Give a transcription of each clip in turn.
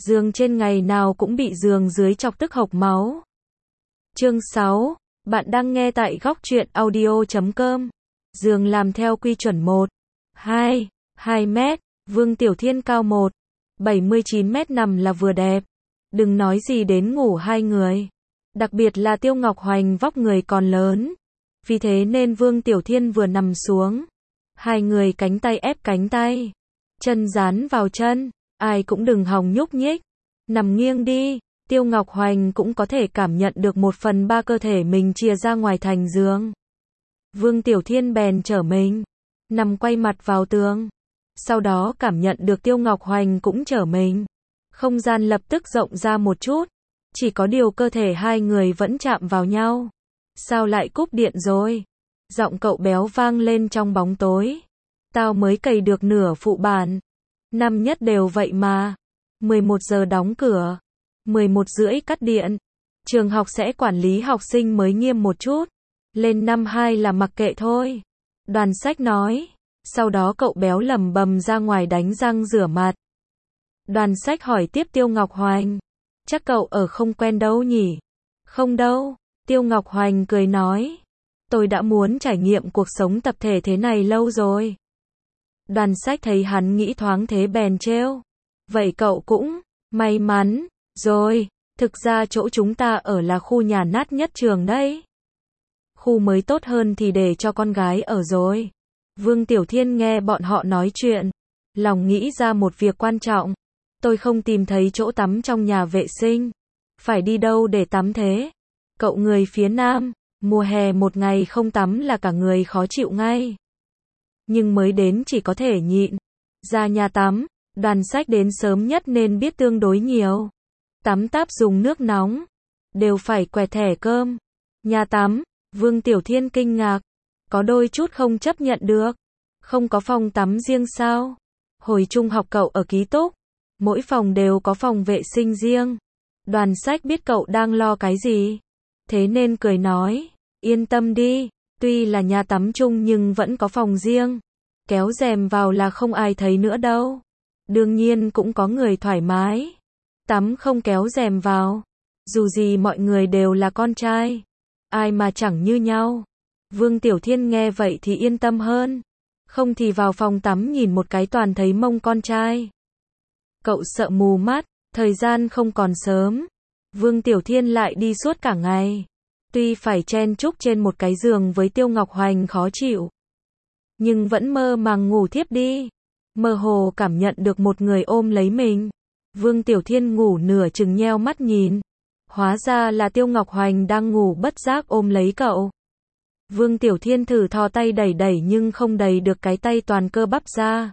giường trên ngày nào cũng bị giường dưới chọc tức hộc máu. Chương 6, bạn đang nghe tại góc truyện audio.com. Giường làm theo quy chuẩn 1, 2 mét, Vương Tiểu Thiên cao 1,79 mét nằm là vừa đẹp. Đừng nói gì đến ngủ hai người. Đặc biệt là Tiêu Ngọc Hoành vóc người còn lớn. Vì thế nên Vương Tiểu Thiên vừa nằm xuống, hai người cánh tay ép cánh tay, chân dán vào chân, ai cũng đừng hòng nhúc nhích. Nằm nghiêng đi, Tiêu Ngọc Hoành cũng có thể cảm nhận được 1/3 cơ thể mình chia ra ngoài thành giường. Vương Tiểu Thiên bèn trở mình, nằm quay mặt vào tường. Sau đó cảm nhận được Tiêu Ngọc Hoành cũng trở mình. Không gian lập tức rộng ra một chút. Chỉ có điều cơ thể hai người vẫn chạm vào nhau. Sao lại cúp điện rồi? Giọng cậu béo vang lên trong bóng tối. Tao mới cày được nửa phụ bản. Năm nhất đều vậy mà. 11 giờ đóng cửa. 11 rưỡi cắt điện. Trường học sẽ quản lý học sinh mới nghiêm một chút. Lên năm 2 là mặc kệ thôi. Đoàn Sách nói. Sau đó cậu béo lầm bầm ra ngoài đánh răng rửa mặt. Đoàn Sách hỏi tiếp Tiêu Ngọc Hoành. Chắc cậu ở không quen đâu nhỉ? Không đâu. Tiêu Ngọc Hoành cười nói. Tôi đã muốn trải nghiệm cuộc sống tập thể thế này lâu rồi. Đoàn Sách thấy hắn nghĩ thoáng thế bèn trêu. Vậy cậu cũng may mắn rồi. Thực ra chỗ chúng ta ở là khu nhà nát nhất trường đấy. Khu mới tốt hơn thì để cho con gái ở rồi. Vương Tiểu Thiên nghe bọn họ nói chuyện, lòng nghĩ ra một việc quan trọng. Tôi không tìm thấy chỗ tắm trong nhà vệ sinh. Phải đi đâu để tắm thế? Cậu người phía Nam, mùa hè một ngày không tắm là cả người khó chịu ngay. Nhưng mới đến chỉ có thể nhịn. Ra nhà tắm, Đoàn Sách đến sớm nhất nên biết tương đối nhiều. Tắm táp dùng nước nóng, đều phải quẹt thẻ cơm. Nhà tắm, Vương Tiểu Thiên kinh ngạc, có đôi chút không chấp nhận được. Không có phòng tắm riêng sao? Hồi trung học cậu ở ký túc, mỗi phòng đều có phòng vệ sinh riêng. Đoàn Sách biết cậu đang lo cái gì, thế nên cười nói, yên tâm đi, tuy là nhà tắm chung nhưng vẫn có phòng riêng. Kéo rèm vào là không ai thấy nữa đâu. Đương nhiên cũng có người thoải mái tắm không kéo rèm vào. Dù gì mọi người đều là con trai, ai mà chẳng như nhau. Vương Tiểu Thiên nghe vậy thì yên tâm hơn. Không thì vào phòng tắm nhìn một cái toàn thấy mông con trai. Cậu sợ mù mắt, thời gian không còn sớm. Vương Tiểu Thiên lại đi suốt cả ngày. Tuy phải chen chúc trên một cái giường với Tiêu Ngọc Hoành khó chịu, nhưng vẫn mơ màng ngủ thiếp đi. Mơ hồ cảm nhận được một người ôm lấy mình. Vương Tiểu Thiên ngủ nửa chừng nheo mắt nhìn. Hóa ra là Tiêu Ngọc Hoành đang ngủ bất giác ôm lấy cậu. Vương Tiểu Thiên thử thò tay đẩy đẩy nhưng không đẩy được cái tay toàn cơ bắp ra.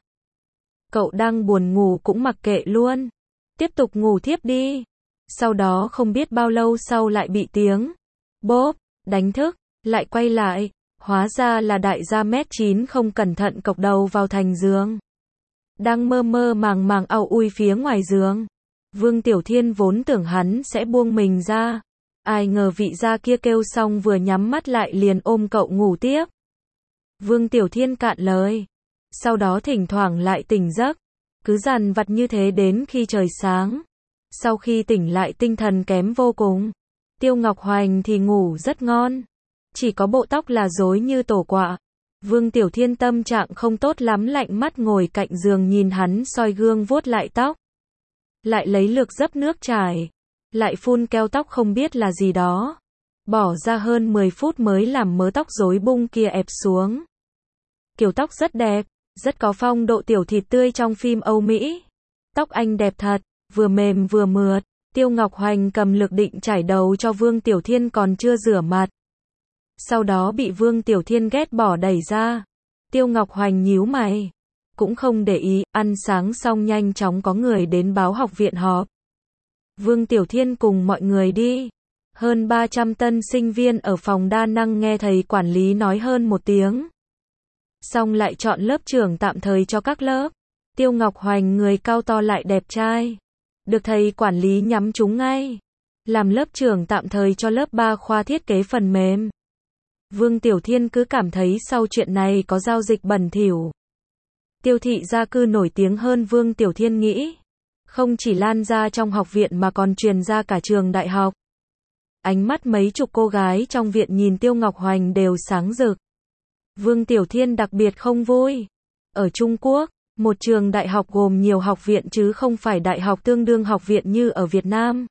Cậu đang buồn ngủ cũng mặc kệ luôn. Tiếp tục ngủ thiếp đi. Sau đó không biết bao lâu sau lại bị tiếng bốp đánh thức, lại quay lại. Hóa ra là đại gia M9 không cẩn thận cộc đầu vào thành giường. Đang mơ mơ màng màng au ui phía ngoài giường. Vương Tiểu Thiên vốn tưởng hắn sẽ buông mình ra. Ai ngờ vị gia kia kêu xong vừa nhắm mắt lại liền ôm cậu ngủ tiếp. Vương Tiểu Thiên cạn lời. Sau đó thỉnh thoảng lại tỉnh giấc. Cứ dằn vặt như thế đến khi trời sáng. Sau khi tỉnh lại tinh thần kém vô cùng. Tiêu Ngọc Hoành thì ngủ rất ngon. Chỉ có bộ tóc là rối như tổ quạ. Vương Tiểu Thiên tâm trạng không tốt lắm, lạnh mắt ngồi cạnh giường nhìn hắn soi gương vuốt lại tóc. Lại lấy lược dấp nước chải. Lại phun keo tóc không biết là gì đó. Bỏ ra hơn 10 phút mới làm mớ tóc rối bung kia ép xuống. Kiểu tóc rất đẹp, rất có phong độ tiểu thịt tươi trong phim Âu Mỹ. Tóc anh đẹp thật, vừa mềm vừa mượt. Tiêu Ngọc Hoành cầm lược định chải đầu cho Vương Tiểu Thiên còn chưa rửa mặt. Sau đó bị Vương Tiểu Thiên ghét bỏ đẩy ra. Tiêu Ngọc Hoành nhíu mày, cũng không để ý, ăn sáng xong nhanh chóng có người đến báo học viện họp. Vương Tiểu Thiên cùng mọi người đi. Hơn 300 tân sinh viên ở phòng đa năng nghe thầy quản lý nói hơn một tiếng. Xong lại chọn lớp trưởng tạm thời cho các lớp. Tiêu Ngọc Hoành người cao to lại đẹp trai. Được thầy quản lý nhắm trúng ngay. Làm lớp trưởng tạm thời cho lớp 3 khoa thiết kế phần mềm. Vương Tiểu Thiên cứ cảm thấy sau chuyện này có giao dịch bẩn thỉu. Tiêu thị gia cư nổi tiếng hơn Vương Tiểu Thiên nghĩ. Không chỉ lan ra trong học viện mà còn truyền ra cả trường đại học. Ánh mắt mấy chục cô gái trong viện nhìn Tiêu Ngọc Hoành đều sáng rực. Vương Tiểu Thiên đặc biệt không vui. Ở Trung Quốc, một trường đại học gồm nhiều học viện chứ không phải đại học tương đương học viện như ở Việt Nam.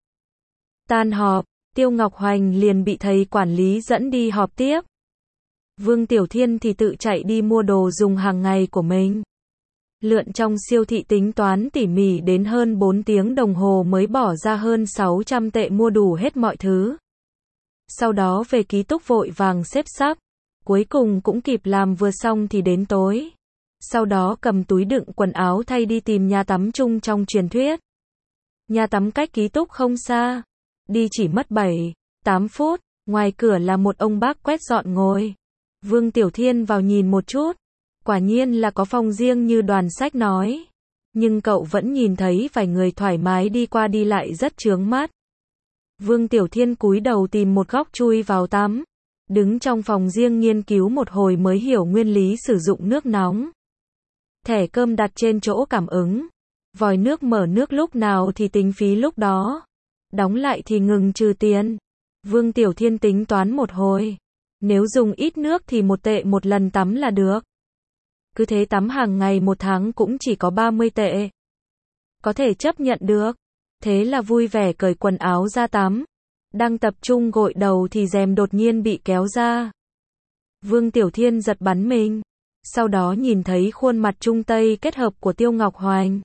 Tan họp, Tiêu Ngọc Hoành liền bị thầy quản lý dẫn đi họp tiếp. Vương Tiểu Thiên thì tự chạy đi mua đồ dùng hàng ngày của mình. Lượn trong siêu thị tính toán tỉ mỉ đến hơn 4 tiếng đồng hồ mới bỏ ra hơn 600 tệ mua đủ hết mọi thứ. Sau đó về ký túc vội vàng xếp sắp. Cuối cùng cũng kịp làm vừa xong thì đến tối. Sau đó cầm túi đựng quần áo thay đi tìm nhà tắm chung trong truyền thuyết. Nhà tắm cách ký túc không xa. Đi chỉ mất 7-8 phút. Ngoài cửa là một ông bác quét dọn ngồi. Vương Tiểu Thiên vào nhìn một chút. Quả nhiên là có phòng riêng như đoàn sách nói. Nhưng cậu vẫn nhìn thấy vài người thoải mái đi qua đi lại rất chướng mắt. Vương Tiểu Thiên cúi đầu tìm một góc chui vào tắm. Đứng trong phòng riêng nghiên cứu một hồi mới hiểu nguyên lý sử dụng nước nóng. Thẻ cơm đặt trên chỗ cảm ứng. Vòi nước mở nước lúc nào thì tính phí lúc đó. Đóng lại thì ngừng trừ tiền. Vương Tiểu Thiên tính toán một hồi. Nếu dùng ít nước thì 1 tệ một lần tắm là được. Cứ thế tắm hàng ngày 1 tháng cũng chỉ có 30 tệ. Có thể chấp nhận được. Thế là vui vẻ cởi quần áo ra tắm. Đang tập trung gội đầu thì rèm đột nhiên bị kéo ra. Vương Tiểu Thiên giật bắn mình. Sau đó nhìn thấy khuôn mặt Trung Tây kết hợp của Tiêu Ngọc Hoành.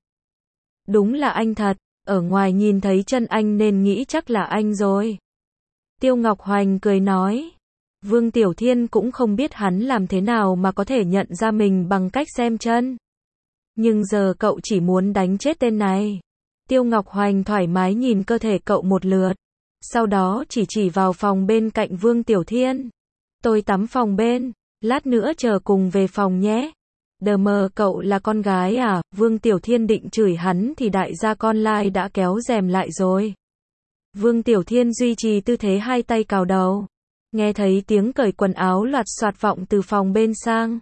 Đúng là anh thật. Ở ngoài nhìn thấy chân anh nên nghĩ chắc là anh rồi. Tiêu Ngọc Hoành cười nói. Vương Tiểu Thiên cũng không biết hắn làm thế nào mà có thể nhận ra mình bằng cách xem chân. Nhưng giờ cậu chỉ muốn đánh chết tên này. Tiêu Ngọc Hoành thoải mái nhìn cơ thể cậu một lượt. Sau đó chỉ vào phòng bên cạnh Vương Tiểu Thiên. Tôi tắm phòng bên, lát nữa chờ cùng về phòng nhé. Đờ mờ cậu là con gái à? Vương Tiểu Thiên định chửi hắn thì đại gia con lai đã kéo rèm lại rồi. Vương Tiểu Thiên duy trì tư thế hai tay cào đầu. Nghe thấy tiếng cởi quần áo loạt soạt vọng từ phòng bên sang.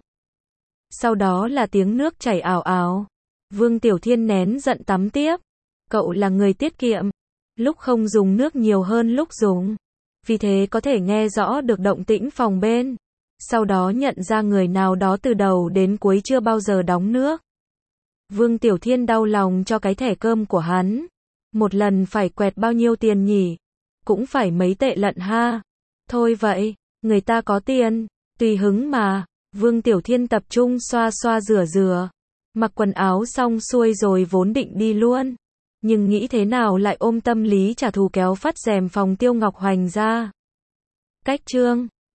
Sau đó là tiếng nước chảy ào ào. Vương Tiểu Thiên nén giận tắm tiếp. Cậu là người tiết kiệm. Lúc không dùng nước nhiều hơn lúc dùng. Vì thế có thể nghe rõ được động tĩnh phòng bên. Sau đó nhận ra người nào đó từ đầu đến cuối chưa bao giờ đóng nước. Vương Tiểu Thiên đau lòng cho cái thẻ cơm của hắn. Một lần phải quẹt bao nhiêu tiền nhỉ? Cũng phải mấy tệ lận ha. Thôi vậy, người ta có tiền, tùy hứng mà. Vương Tiểu Thiên tập trung xoa xoa rửa. Mặc quần áo xong xuôi rồi vốn định đi luôn. Nhưng nghĩ thế nào lại ôm tâm lý trả thù kéo phắt rèm phòng Tiêu Ngọc Hoành ra. Cách chương